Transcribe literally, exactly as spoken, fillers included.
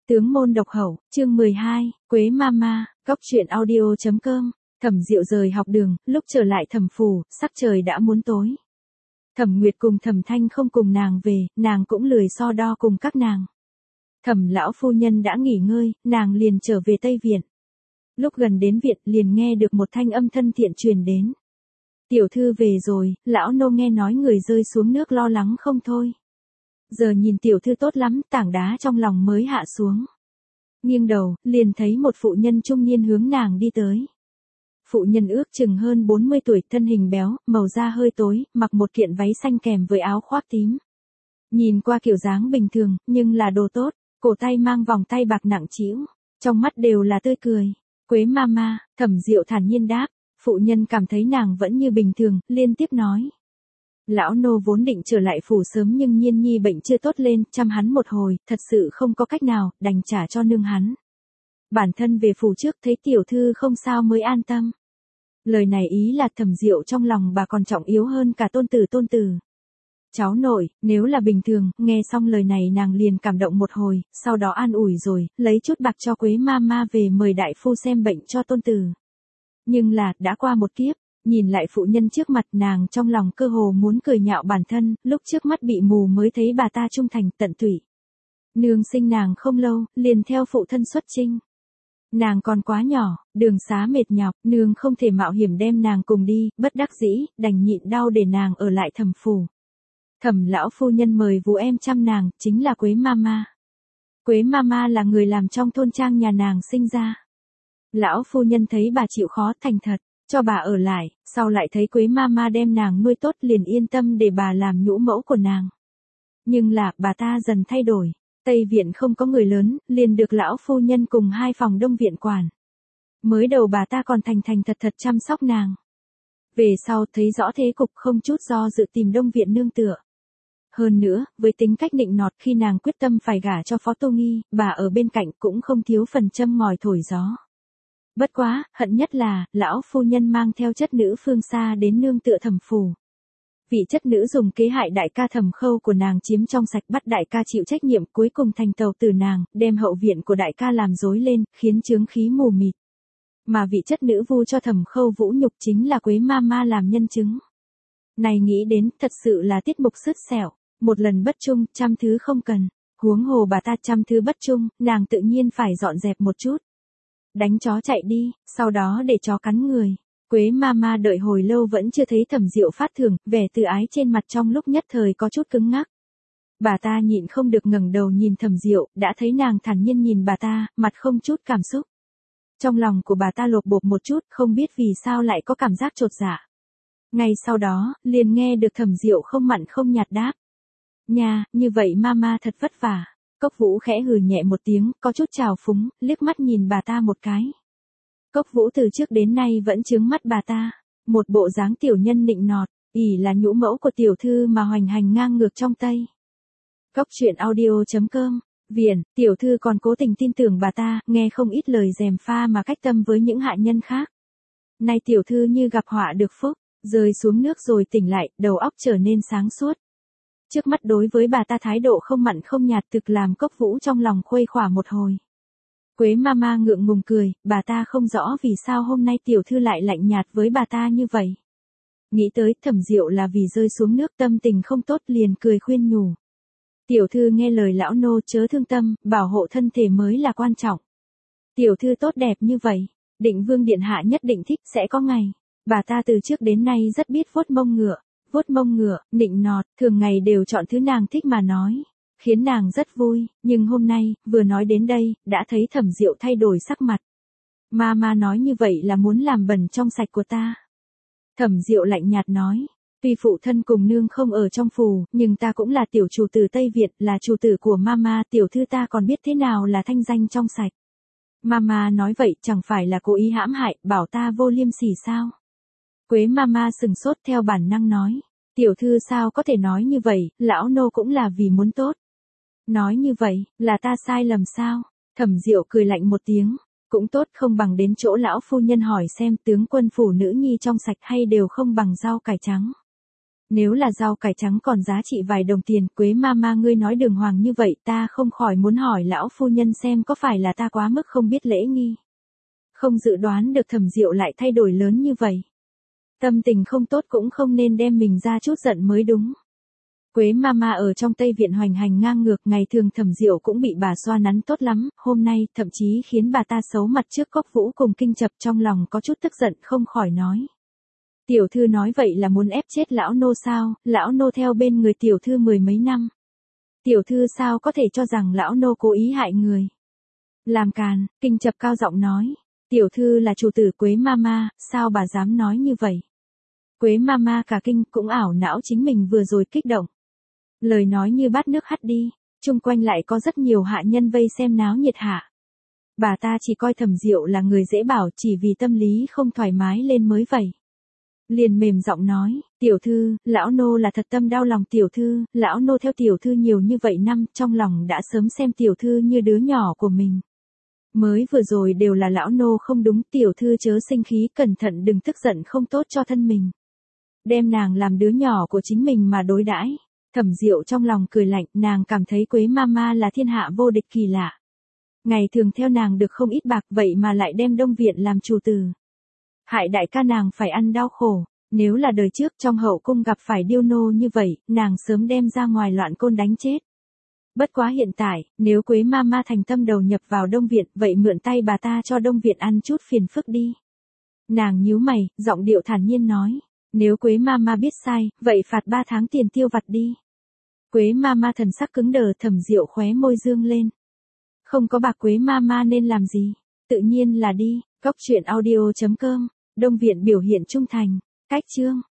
Tướng môn độc hậu, chương mười hai, Quế Mama, Cóc truyện audio chấm com. Thẩm Diệu rời học đường, lúc trở lại Thẩm phủ, sắc trời đã muốn tối. Thẩm Nguyệt cùng Thẩm Thanh không cùng nàng về, nàng cũng lười so đo cùng các nàng. Thẩm lão phu nhân đã nghỉ ngơi, nàng liền trở về Tây Viện. Lúc gần đến viện liền nghe được một thanh âm thân thiện truyền đến. Tiểu thư về rồi, lão nô nghe nói người rơi xuống nước lo lắng không thôi. Giờ nhìn tiểu thư tốt lắm, tảng đá trong lòng mới hạ xuống. Nghiêng đầu, liền thấy một phụ nhân trung niên hướng nàng đi tới. Phụ nhân ước chừng hơn bốn mươi tuổi, thân hình béo, màu da hơi tối, mặc một kiện váy xanh kèm với áo khoác tím. Nhìn qua kiểu dáng bình thường, nhưng là đồ tốt, cổ tay mang vòng tay bạc nặng trĩu, trong mắt đều là tươi cười. Quế Mama, Thẩm Diệu thản nhiên đáp, phụ nhân cảm thấy nàng vẫn như bình thường, liên tiếp nói. Lão nô vốn định trở lại phủ sớm nhưng Nhiên Nhi bệnh chưa tốt lên, chăm hắn một hồi, thật sự không có cách nào, đành trả cho nương hắn. Bản thân về phủ trước thấy tiểu thư không sao mới an tâm. Lời này ý là Thẩm Diệu trong lòng bà còn trọng yếu hơn cả tôn tử tôn tử. Cháu nội, nếu là bình thường, nghe xong lời này nàng liền cảm động một hồi, sau đó an ủi rồi, lấy chút bạc cho Quế Mama về mời đại phu xem bệnh cho tôn tử. Nhưng là, đã qua một kiếp. Nhìn lại phụ nhân trước mặt nàng trong lòng cơ hồ muốn cười nhạo bản thân, lúc trước mắt bị mù mới thấy bà ta trung thành tận tụy. Nương sinh nàng không lâu, liền theo phụ thân xuất chinh. Nàng còn quá nhỏ, đường xá mệt nhọc, nương không thể mạo hiểm đem nàng cùng đi, bất đắc dĩ, đành nhịn đau để nàng ở lại Thẩm phủ. Thẩm lão phu nhân mời vú em chăm nàng, chính là Quế Mama. Quế Mama là người làm trong thôn trang nhà nàng sinh ra. Lão phu nhân thấy bà chịu khó thành thật. Cho bà ở lại, sau lại thấy Quế Mama đem nàng nuôi tốt liền yên tâm để bà làm nhũ mẫu của nàng. Nhưng là, bà ta dần thay đổi. Tây Viện không có người lớn, liền được lão phu nhân cùng hai phòng Đông Viện quản. Mới đầu bà ta còn thành thành thật thật chăm sóc nàng. Về sau thấy rõ thế cục không chút do dự tìm Đông Viện nương tựa. Hơn nữa, với tính cách nịnh nọt khi nàng quyết tâm phải gả cho Phó Tô Nghi, bà ở bên cạnh cũng không thiếu phần châm ngòi thổi gió. Bất quá, hận nhất là, lão phu nhân mang theo chất nữ phương xa đến nương tựa Thẩm phủ. Vị chất nữ dùng kế hại đại ca Thẩm Khâu của nàng chiếm trong sạch bắt đại ca chịu trách nhiệm cuối cùng thành tàu tử nàng, đem hậu viện của đại ca làm rối lên, khiến chướng khí mù mịt. Mà vị chất nữ vu cho Thẩm Khâu vũ nhục chính là Quế Mama làm nhân chứng. Này nghĩ đến, thật sự là tiết mục sứt sẹo, một lần bất trung, trăm thứ không cần, huống hồ bà ta trăm thứ bất trung, nàng tự nhiên phải dọn dẹp một chút. Đánh chó chạy đi, sau đó để chó cắn người. Quế Mama đợi hồi lâu vẫn chưa thấy Thẩm Diệu phát thưởng, vẻ từ ái trên mặt trong lúc nhất thời có chút cứng ngắc. Bà ta nhịn không được ngẩng đầu nhìn Thẩm Diệu, đã thấy nàng thản nhiên nhìn bà ta, mặt không chút cảm xúc. Trong lòng của bà ta lột bột một chút, không biết vì sao lại có cảm giác chột dạ. Ngay sau đó, liền nghe được Thẩm Diệu không mặn không nhạt đáp. Nha, như vậy Mama thật vất vả. Cốc Vũ khẽ hừ nhẹ một tiếng, có chút trào phúng, liếc mắt nhìn bà ta một cái. Cốc Vũ từ trước đến nay vẫn chướng mắt bà ta, một bộ dáng tiểu nhân nịnh nọt, ỷ là nhũ mẫu của tiểu thư mà hoành hành ngang ngược trong Tây. Cóc truyện audio chấm com, Viện, tiểu thư còn cố tình tin tưởng bà ta, nghe không ít lời gièm pha mà cách tâm với những hạ nhân khác. Nay tiểu thư như gặp họa được phúc, rơi xuống nước rồi tỉnh lại, đầu óc trở nên sáng suốt. Trước mắt đối với bà ta thái độ không mặn không nhạt thực làm Cốc Vũ trong lòng khuây khỏa một hồi. Quế Mama ngượng ngùng cười, bà ta không rõ vì sao hôm nay tiểu thư lại lạnh nhạt với bà ta như vậy. Nghĩ tới Thẩm Diệu là vì rơi xuống nước tâm tình không tốt liền cười khuyên nhủ. Tiểu thư nghe lời lão nô chớ thương tâm, bảo hộ thân thể mới là quan trọng. Tiểu thư tốt đẹp như vậy, Định Vương điện hạ nhất định thích sẽ có ngày. Bà ta từ trước đến nay rất biết vuốt mông ngựa. Vuốt mông ngựa, nịnh nọt, thường ngày đều chọn thứ nàng thích mà nói, khiến nàng rất vui, nhưng hôm nay, vừa nói đến đây, đã thấy Thẩm Diệu thay đổi sắc mặt. Mama nói như vậy là muốn làm bẩn trong sạch của ta. Thẩm Diệu lạnh nhạt nói, tuy phụ thân cùng nương không ở trong phủ, nhưng ta cũng là tiểu chủ tử Tây Việt, là chủ tử của Mama, tiểu thư ta còn biết thế nào là thanh danh trong sạch. Mama nói vậy chẳng phải là cố ý hãm hại, bảo ta vô liêm sỉ sao? Quế Mama sừng sốt theo bản năng nói, tiểu thư sao có thể nói như vậy, lão nô cũng là vì muốn tốt. Nói như vậy, là ta sai lầm sao? Thẩm Diệu cười lạnh một tiếng, cũng tốt không bằng đến chỗ lão phu nhân hỏi xem tướng quân phủ nữ nhi trong sạch hay đều không bằng rau cải trắng. Nếu là rau cải trắng còn giá trị vài đồng tiền, Quế mama ngươi nói đường hoàng như vậy, ta không khỏi muốn hỏi lão phu nhân xem có phải là ta quá mức không biết lễ nghi. Không dự đoán được Thẩm Diệu lại thay đổi lớn như vậy. Tâm tình không tốt cũng không nên đem mình ra chút giận mới đúng. Quế mama ở trong Tây Viện hoành hành ngang ngược, ngày thường Thẩm Diệu cũng bị bà xoa nắn tốt lắm, hôm nay thậm chí khiến bà ta xấu mặt trước Cốc Vũ cùng Kinh Chập, trong lòng có chút tức giận không khỏi nói. Tiểu thư nói vậy là muốn ép chết lão nô sao, lão nô theo bên người tiểu thư mười mấy năm. Tiểu thư sao có thể cho rằng lão nô cố ý hại người. Làm càn, Kinh Chập cao giọng nói. Tiểu thư là chủ tử Quế mama, sao bà dám nói như vậy? Quế mama cả kinh cũng ảo não chính mình vừa rồi kích động. Lời nói như bát nước hắt đi, chung quanh lại có rất nhiều hạ nhân vây xem náo nhiệt hạ. Bà ta chỉ coi Thẩm Diệu là người dễ bảo, chỉ vì tâm lý không thoải mái lên mới vậy. Liền mềm giọng nói, tiểu thư, lão nô là thật tâm đau lòng tiểu thư, lão nô theo tiểu thư nhiều như vậy năm, trong lòng đã sớm xem tiểu thư như đứa nhỏ của mình. Mới vừa rồi đều là lão nô không đúng, tiểu thư chớ sinh khí, cẩn thận đừng tức giận không tốt cho thân mình. Đem nàng làm đứa nhỏ của chính mình mà đối đãi. Thẩm Diệu trong lòng cười lạnh, nàng cảm thấy Quế mama là thiên hạ vô địch kỳ lạ. Ngày thường theo nàng được không ít bạc, vậy mà lại đem Đông Viện làm chủ tử. Hại đại ca nàng phải ăn đau khổ, nếu là đời trước trong hậu cung gặp phải điêu nô như vậy, nàng sớm đem ra ngoài loạn côn đánh chết. Bất quá hiện tại, nếu Quế mama thành tâm đầu nhập vào Đông Viện, vậy mượn tay bà ta cho Đông Viện ăn chút phiền phức đi. Nàng nhíu mày, giọng điệu thản nhiên nói, nếu Quế mama biết sai, vậy phạt ba tháng tiền tiêu vặt đi. Quế mama thần sắc cứng đờ, Thẩm Diệu khóe môi dương lên. Không có bạc Quế mama nên làm gì? Tự nhiên là đi. Cóc truyện audio chấm com, Đông Viện biểu hiện trung thành. Cách chương